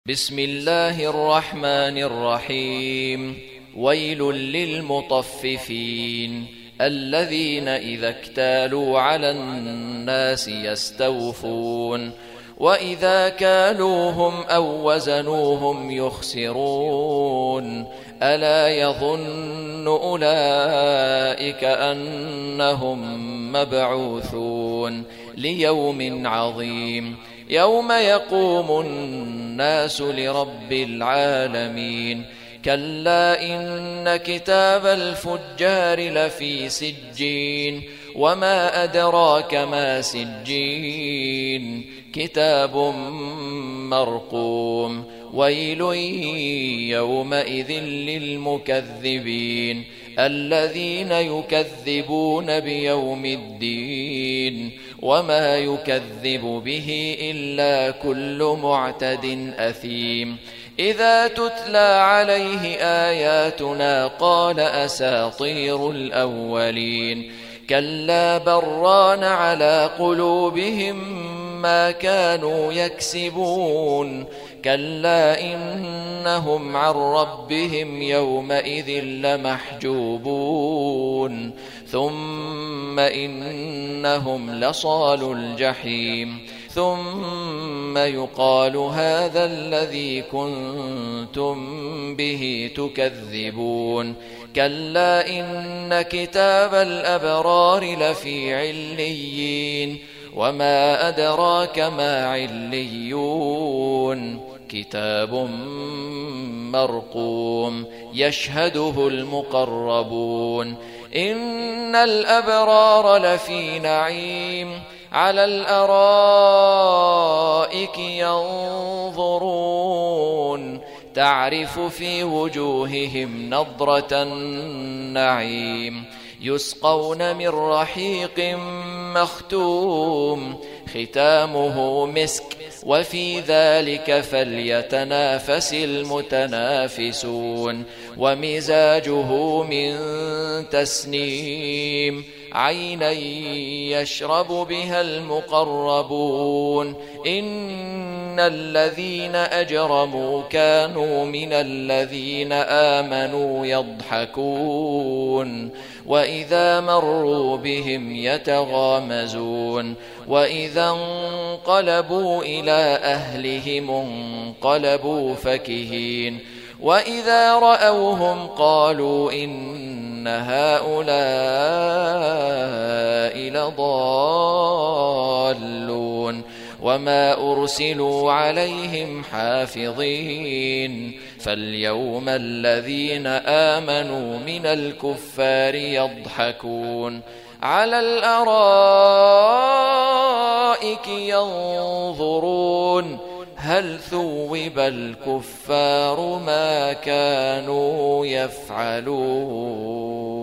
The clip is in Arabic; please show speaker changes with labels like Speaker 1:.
Speaker 1: بسم الله الرحمن الرحيم. ويل للمطففين الذين إذا اكتالوا على الناس يستوفون وإذا كالوهم أو وزنوهم يخسرون ألا يظن أولئك أنهم مبعوثون ليوم عظيم يوم يقوم الناس لرب العالمين كلا إن كتاب الفجار لفي سجين وما أدراك ما سجين كتاب مرقوم ويل يومئذ للمكذبين الذين يكذبون بيوم الدين وما يكذب به إلا كل معتد أثيم إذا تتلى عليه آياتنا قال أساطير الأولين كلا بران على قلوبهم ما كانوا يكسبون كلا إنهم عن ربهم يومئذ لمحجوبون ثم إنهم لصالوا الجحيم ثم يقال هذا الذي كنتم به تكذبون كلا إن كتاب الأبرار لفي عليين وما أدراك ما عليون كتاب مرقوم يشهده المقربون إن الأبرار لفي نعيم على الأرائك ينظرون تعرف في وجوههم نضرة النعيم يسقون من رحيق مختوم ختامه مسك وفي ذلك فليتنافس المتنافسون ومزاجه من تسنيم عينا يشرب بها المقربون إن الذين أجرموا كانوا من الذين آمنوا يضحكون وإذا مروا بهم يتغامزون وإذا انقلبوا إلى أهلهم انقلبوا فكهين وإذا رأوهم قالوا إن هؤلاء لضالون وما أرسلوا عليهم حافظين فاليوم الذين آمنوا من الكفار يضحكون على الأرائك ينظرون هل ثوب الكفار ما كانوا يفعلون.